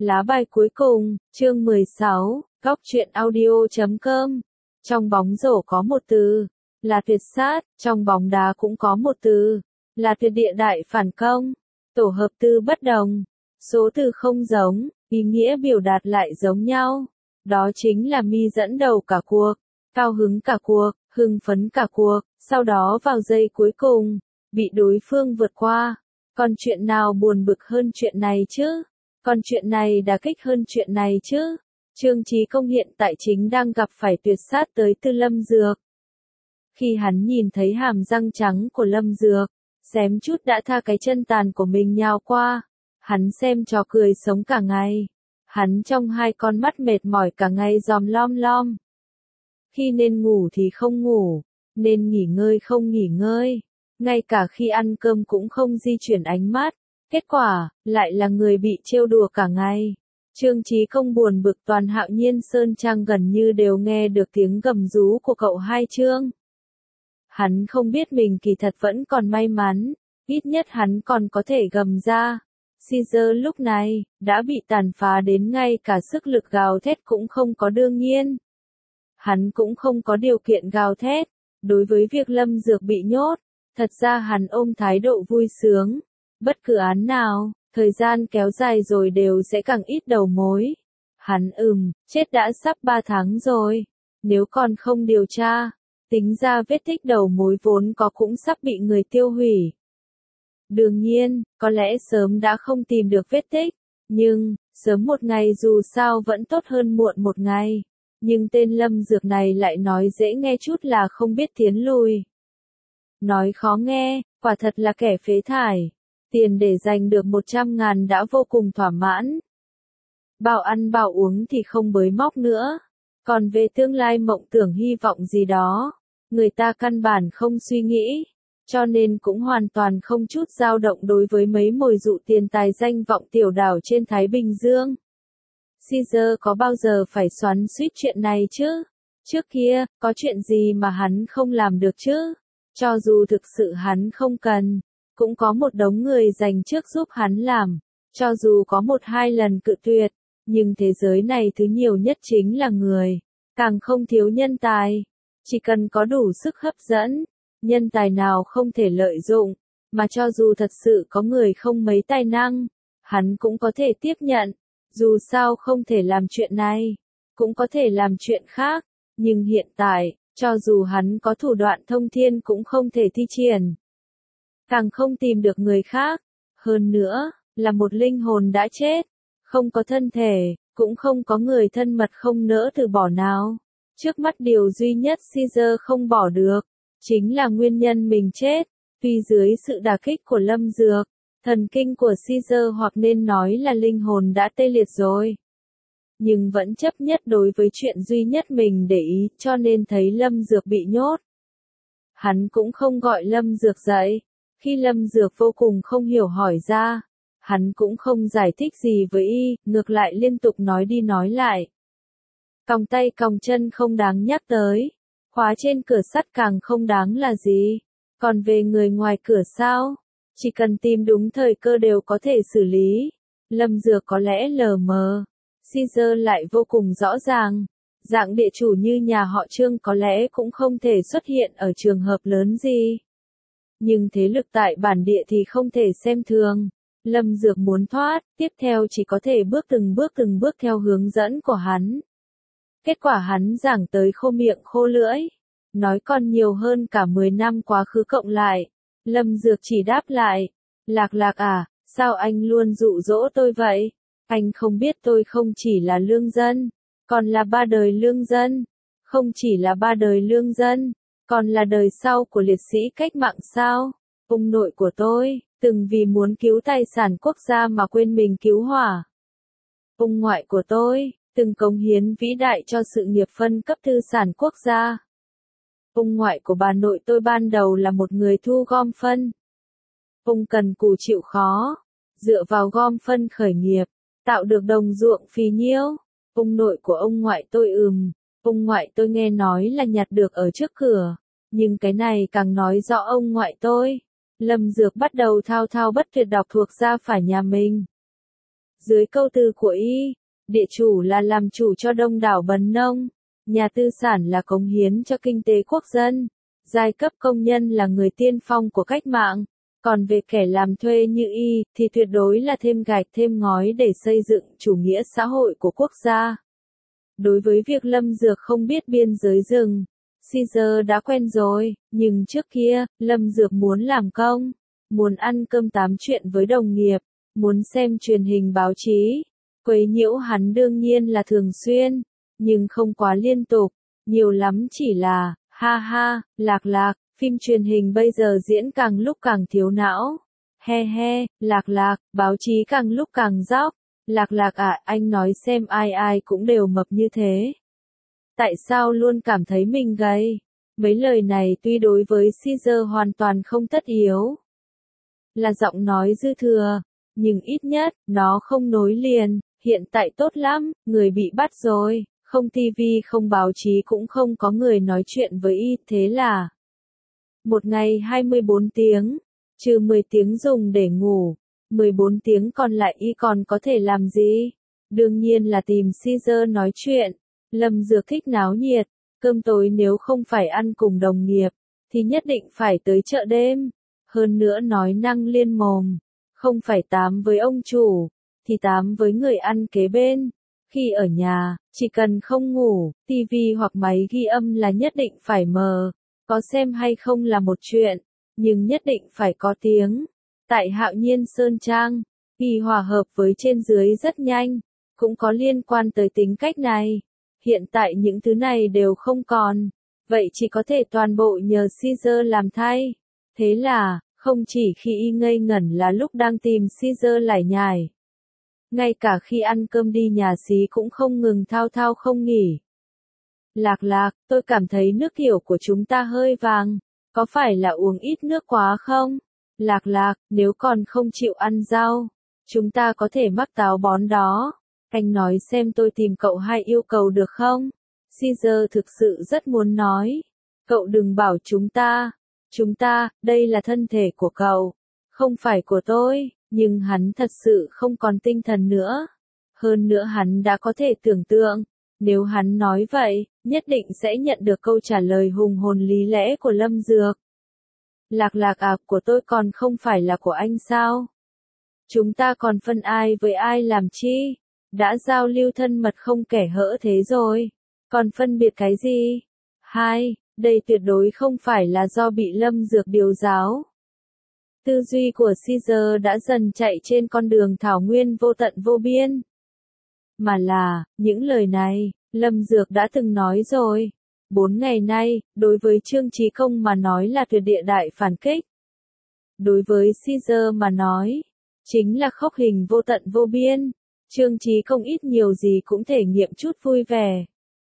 Lá bài cuối cùng, chương 16, góc truyện audio.com. Trong bóng rổ có một từ, là tuyệt sát, trong bóng đá cũng có một từ, là tuyệt địa đại phản công. Tổ hợp từ bất đồng, số từ không giống, ý nghĩa biểu đạt lại giống nhau. Đó chính là mi dẫn đầu cả cuộc, cao hứng cả cuộc, hưng phấn cả cuộc, sau đó vào giây cuối cùng, bị đối phương vượt qua. Còn chuyện nào buồn bực hơn chuyện này chứ? Còn chuyện này đả kích hơn chuyện này chứ? Trương Chí Công hiện tại chính đang gặp phải tuyệt sát tới từ Lâm Dược. Khi hắn nhìn thấy hàm răng trắng của Lâm Dược, xém chút đã tha cái chân tàn của mình nhào qua. Hắn xem trò cười sống cả ngày. Hắn trong hai con mắt mệt mỏi cả ngày dòm lom lom. Khi nên ngủ thì không ngủ, nên nghỉ ngơi không nghỉ ngơi. Ngay cả khi ăn cơm cũng không di chuyển ánh mắt. Kết quả, lại là người bị trêu đùa cả ngày. Trương Chí Công buồn bực, toàn Hạo Nhiên Sơn Trang gần như đều nghe được tiếng gầm rú của cậu hai Trương. Hắn không biết mình kỳ thật vẫn còn may mắn, ít nhất hắn còn có thể gầm ra. Caesar lúc này, đã bị tàn phá đến ngay cả sức lực gào thét cũng không có đương nhiên. Hắn cũng không có điều kiện gào thét, đối với việc Lâm Dược bị nhốt, thật ra hắn ôm thái độ vui sướng. Bất cứ án nào, thời gian kéo dài rồi đều sẽ càng ít đầu mối. Hắn chết đã sắp 3 tháng rồi. Nếu còn không điều tra, tính ra vết tích đầu mối vốn có cũng sắp bị người tiêu hủy. Đương nhiên, có lẽ sớm đã không tìm được vết tích, nhưng, sớm một ngày dù sao vẫn tốt hơn muộn một ngày. Nhưng tên Lâm Dược này lại nói dễ nghe chút là không biết tiến lùi. Nói khó nghe, quả thật là kẻ phế thải. Tiền để giành được 100.000 đã vô cùng thỏa mãn. Bảo ăn bảo uống thì không bới móc nữa. Còn về tương lai mộng tưởng hy vọng gì đó, người ta căn bản không suy nghĩ. Cho nên cũng hoàn toàn không chút dao động đối với mấy mồi dụ tiền tài danh vọng tiểu đảo trên Thái Bình Dương. Caesar có bao giờ phải xoắn xuýt chuyện này chứ? Trước kia, có chuyện gì mà hắn không làm được chứ? Cho dù thực sự hắn không cần, cũng có một đống người dành trước giúp hắn làm. Cho dù có 1-2 lần cự tuyệt, nhưng thế giới này thứ nhiều nhất chính là người. Càng không thiếu nhân tài. Chỉ cần có đủ sức hấp dẫn, nhân tài nào không thể lợi dụng. Mà cho dù thật sự có người không mấy tài năng, hắn cũng có thể tiếp nhận. Dù sao không thể làm chuyện này, cũng có thể làm chuyện khác. Nhưng hiện tại, cho dù hắn có thủ đoạn thông thiên cũng không thể thi triển. Càng không tìm được người khác. Hơn nữa, là một linh hồn đã chết. Không có thân thể, cũng không có người thân mật không nỡ từ bỏ nào. Trước mắt điều duy nhất Caesar không bỏ được, chính là nguyên nhân mình chết. Vì dưới sự đả kích của Lâm Dược, thần kinh của Caesar hoặc nên nói là linh hồn đã tê liệt rồi. Nhưng vẫn chấp nhất đối với chuyện duy nhất mình để ý, cho nên thấy Lâm Dược bị nhốt. Hắn cũng không gọi Lâm Dược dậy. Khi Lâm Dược vô cùng không hiểu hỏi ra, hắn cũng không giải thích gì với y, ngược lại liên tục nói đi nói lại. Còng tay còng chân không đáng nhắc tới, khóa trên cửa sắt càng không đáng là gì. Còn về người ngoài cửa sao? Chỉ cần tìm đúng thời cơ đều có thể xử lý. Lâm Dược có lẽ lờ mờ, Caesar lại vô cùng rõ ràng. Dạng địa chủ như nhà họ Trương có lẽ cũng không thể xuất hiện ở trường hợp lớn gì. Nhưng thế lực tại bản địa thì không thể xem thường. Lâm Dược muốn thoát, tiếp theo chỉ có thể từng bước theo hướng dẫn của hắn. Kết quả hắn giảng tới khô miệng khô lưỡi. Nói còn nhiều hơn cả 10 năm quá khứ cộng lại. Lâm Dược chỉ đáp lại. Lạc Lạc à, sao anh luôn dụ dỗ tôi vậy? Anh không biết tôi không chỉ là lương dân, còn là 3 đời lương dân. Không chỉ là 3 đời lương dân, còn là đời sau của liệt sĩ cách mạng sao? Ông nội của tôi, từng vì muốn cứu tài sản quốc gia mà quên mình cứu hỏa. Ông ngoại của tôi, từng cống hiến vĩ đại cho sự nghiệp phân cấp tư sản quốc gia. Ông ngoại của bà nội tôi ban đầu là một người thu gom phân. Ông cần cù chịu khó, dựa vào gom phân khởi nghiệp, tạo được đồng ruộng phì nhiêu. Ông nội của ông ngoại tôi ông ngoại tôi nghe nói là nhặt được ở trước cửa, nhưng cái này càng nói rõ ông ngoại tôi. Lâm Dược bắt đầu thao thao bất tuyệt đọc thuộc ra phải nhà mình. Dưới câu từ của y, địa chủ là làm chủ cho đông đảo bần nông, nhà tư sản là cống hiến cho kinh tế quốc dân, giai cấp công nhân là người tiên phong của cách mạng, còn về kẻ làm thuê như y thì tuyệt đối là thêm gạch thêm ngói để xây dựng chủ nghĩa xã hội của quốc gia. Đối với việc Lâm Dược không biết biên giới rừng, Caesar đã quen rồi, nhưng trước kia, Lâm Dược muốn làm công, muốn ăn cơm tám chuyện với đồng nghiệp, muốn xem truyền hình báo chí. Quấy nhiễu hắn đương nhiên là thường xuyên, nhưng không quá liên tục, nhiều lắm chỉ là, ha ha, lạc lạc, phim truyền hình bây giờ diễn càng lúc càng thiếu não. He he, lạc lạc, báo chí càng lúc càng dóc. Lạc lạc à, anh nói xem ai ai cũng đều mập như thế. Tại sao luôn cảm thấy mình gầy? Mấy lời này tuy đối với Caesar hoàn toàn không tất yếu. Là giọng nói dư thừa, nhưng ít nhất, nó không nối liền. Hiện tại tốt lắm, người bị bắt rồi, không tivi không báo chí cũng không có người nói chuyện với y, thế là một ngày 24 tiếng, trừ 10 tiếng dùng để ngủ, 14 tiếng còn lại y còn có thể làm gì? Đương nhiên là tìm Caesar nói chuyện. Lâm Dược thích náo nhiệt, cơm tối nếu không phải ăn cùng đồng nghiệp, thì nhất định phải tới chợ đêm. Hơn nữa nói năng liên mồm, không phải tám với ông chủ, thì tám với người ăn kế bên. Khi ở nhà, chỉ cần không ngủ, tivi hoặc máy ghi âm là nhất định phải mở. Có xem hay không là một chuyện, nhưng nhất định phải có tiếng. Tại Hạo Nhiên Sơn Trang, y hòa hợp với trên dưới rất nhanh, cũng có liên quan tới tính cách này. Hiện tại những thứ này đều không còn, vậy chỉ có thể toàn bộ nhờ Caesar làm thay. Thế là, không chỉ khi y ngây ngẩn là lúc đang tìm Caesar lải nhải. Ngay cả khi ăn cơm đi nhà xí cũng không ngừng thao thao không nghỉ. Lạc lạc, tôi cảm thấy nước kiểu của chúng ta hơi vàng, có phải là uống ít nước quá không? Lạc lạc, nếu còn không chịu ăn rau, chúng ta có thể mắc táo bón đó. Anh nói xem tôi tìm cậu hay yêu cầu được không? Caesar thực sự rất muốn nói. Cậu đừng bảo chúng ta, đây là thân thể của cậu, không phải của tôi, nhưng hắn thật sự không còn tinh thần nữa. Hơn nữa hắn đã có thể tưởng tượng, nếu hắn nói vậy, nhất định sẽ nhận được câu trả lời hùng hồn lý lẽ của Lâm Dược. Lạc lạc à, của tôi còn không phải là của anh sao? Chúng ta còn phân ai với ai làm chi? Đã giao lưu thân mật không kẻ hỡ thế rồi, còn phân biệt cái gì? Hai, đây tuyệt đối không phải là do bị Lâm Dược điều giáo. Tư duy của Caesar đã dần chạy trên con đường thảo nguyên vô tận vô biên. Mà là, những lời này, Lâm Dược đã từng nói rồi. 4 ngày nay, đối với Trương Chí Công mà nói là tuyệt địa đại phản kích. Đối với Caesar mà nói, chính là khốc hình vô tận vô biên. Trương Chí Công ít nhiều gì cũng thể nghiệm chút vui vẻ.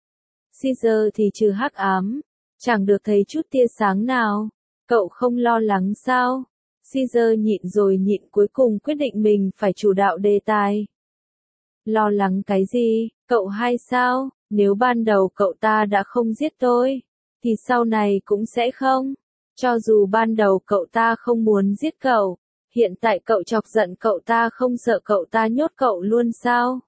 Caesar thì trừ hắc ám, chẳng được thấy chút tia sáng nào. Cậu không lo lắng sao? Caesar nhịn rồi nhịn cuối cùng quyết định mình phải chủ đạo đề tài. Lo lắng cái gì, cậu hay sao? Nếu ban đầu cậu ta đã không giết tôi, thì sau này cũng sẽ không. Cho dù ban đầu cậu ta không muốn giết cậu, hiện tại cậu chọc giận cậu ta không sợ cậu ta nhốt cậu luôn sao?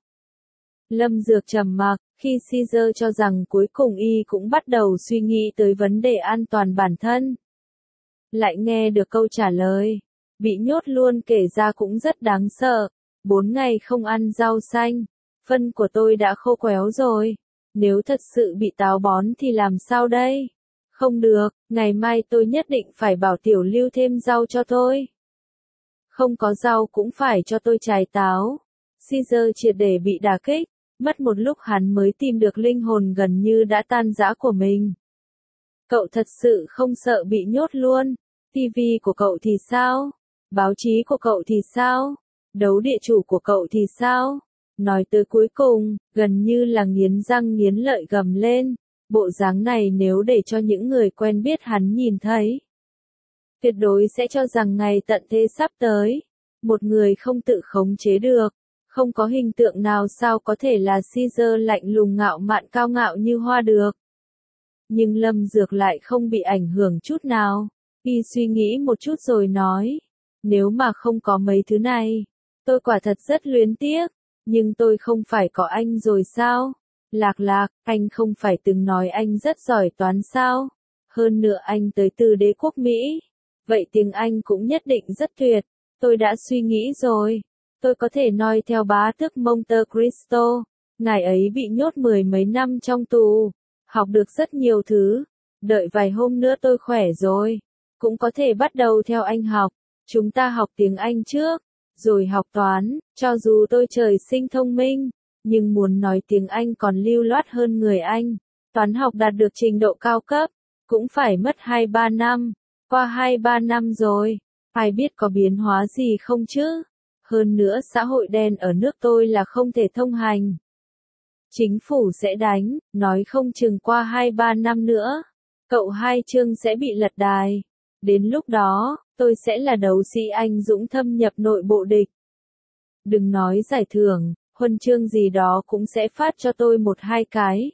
Lâm Dược trầm mặc, khi Caesar cho rằng cuối cùng y cũng bắt đầu suy nghĩ tới vấn đề an toàn bản thân. Lại nghe được câu trả lời, bị nhốt luôn kể ra cũng rất đáng sợ. 4 ngày không ăn rau xanh, phân của tôi đã khô quéo rồi. Nếu thật sự bị táo bón thì làm sao đây? Không được, ngày mai tôi nhất định phải bảo Tiểu Lưu thêm rau cho tôi. Không có rau cũng phải cho tôi trái táo. Caesar triệt để bị đả kích, mất một lúc hắn mới tìm được linh hồn gần như đã tan rã của mình. Cậu thật sự không sợ bị nhốt luôn? TV của cậu thì sao? Báo chí của cậu thì sao? Đấu địa chủ của cậu thì sao? Nói tới cuối cùng, gần như là nghiến răng nghiến lợi gầm lên. Bộ dáng này nếu để cho những người quen biết hắn nhìn thấy, tuyệt đối sẽ cho rằng ngày tận thế sắp tới. Một người không tự khống chế được, không có hình tượng nào sao có thể là Caesar lạnh lùng ngạo mạn cao ngạo như hoa được. Nhưng Lâm Dược lại không bị ảnh hưởng chút nào. Y suy nghĩ một chút rồi nói, nếu mà không có mấy thứ này, Tôi quả thật rất luyến tiếc, nhưng tôi không phải có anh rồi sao? Lạc Lạc, anh không phải từng nói anh rất giỏi toán sao? Hơn nữa anh tới từ đế quốc Mỹ. Vậy tiếng Anh cũng nhất định rất tuyệt. Tôi đã suy nghĩ rồi. Tôi có thể noi theo bá tước Monte Cristo. Ngài ấy bị nhốt 10 mấy năm trong tù. Học được rất nhiều thứ. Đợi vài hôm nữa tôi khỏe rồi. Cũng có thể bắt đầu theo anh học. Chúng ta học tiếng Anh trước. Rồi học toán. Cho dù tôi trời sinh thông minh. Nhưng muốn nói tiếng Anh còn lưu loát hơn người Anh. Toán học đạt được trình độ cao cấp. Cũng phải mất 2-3 năm. Qua 2-3 năm rồi. Ai biết có biến hóa gì không chứ? Hơn nữa xã hội đen ở nước tôi là không thể thông hành. Chính phủ sẽ đánh, nói không chừng qua 2-3 năm nữa. Cậu Hai Chương sẽ bị lật đài. Đến lúc đó, tôi sẽ là đấu sĩ anh dũng thâm nhập nội bộ địch. Đừng nói giải thưởng, huân chương gì đó cũng sẽ phát cho tôi 1-2 cái.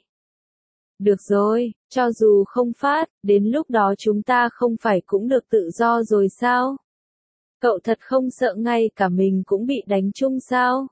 Được rồi, cho dù không phát, đến lúc đó chúng ta không phải cũng được tự do rồi sao? Cậu thật không sợ ngay cả mình cũng bị đánh chung sao?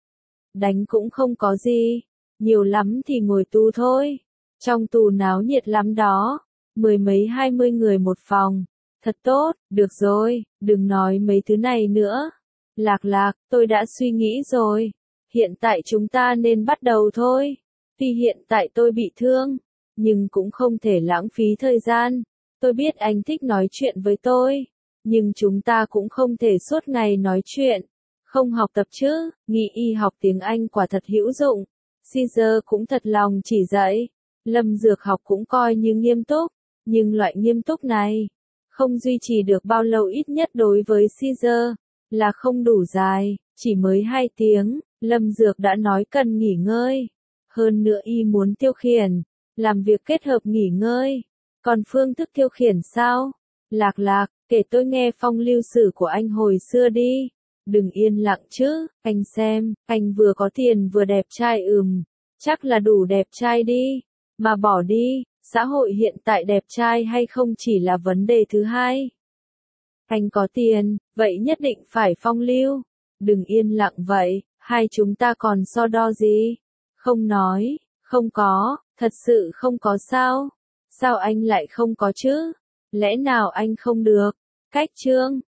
Đánh cũng không có gì, nhiều lắm thì ngồi tù thôi. Trong tù náo nhiệt lắm đó, 10 mấy 20 người một phòng. Thật tốt, được rồi, đừng nói mấy thứ này nữa. Lạc Lạc, tôi đã suy nghĩ rồi. Hiện tại chúng ta nên bắt đầu thôi. Tuy hiện tại tôi bị thương, nhưng cũng không thể lãng phí thời gian. Tôi biết anh thích nói chuyện với tôi, nhưng chúng ta cũng không thể suốt ngày nói chuyện. Không học tập chứ, nghĩ y học tiếng Anh quả thật hữu dụng. Caesar cũng thật lòng chỉ dạy. Lâm Dược học cũng coi như nghiêm túc, nhưng loại nghiêm túc này không duy trì được bao lâu, ít nhất đối với Caesar là không đủ dài, chỉ mới 2 tiếng, Lâm Dược đã nói cần nghỉ ngơi. Hơn nữa y muốn tiêu khiển, làm việc kết hợp nghỉ ngơi. Còn phương thức tiêu khiển sao? Lạc Lạc, kể tôi nghe phong lưu sử của anh hồi xưa đi. Đừng yên lặng chứ, anh xem, anh vừa có tiền vừa đẹp trai chắc là đủ đẹp trai đi. Mà bỏ đi, xã hội hiện tại đẹp trai hay không chỉ là vấn đề thứ hai. Anh có tiền, vậy nhất định phải phong lưu. Đừng yên lặng vậy, hai chúng ta còn so đo gì? Không nói, không có, thật sự không có sao? Sao anh lại không có chứ? Lẽ nào anh không được? Cách Chương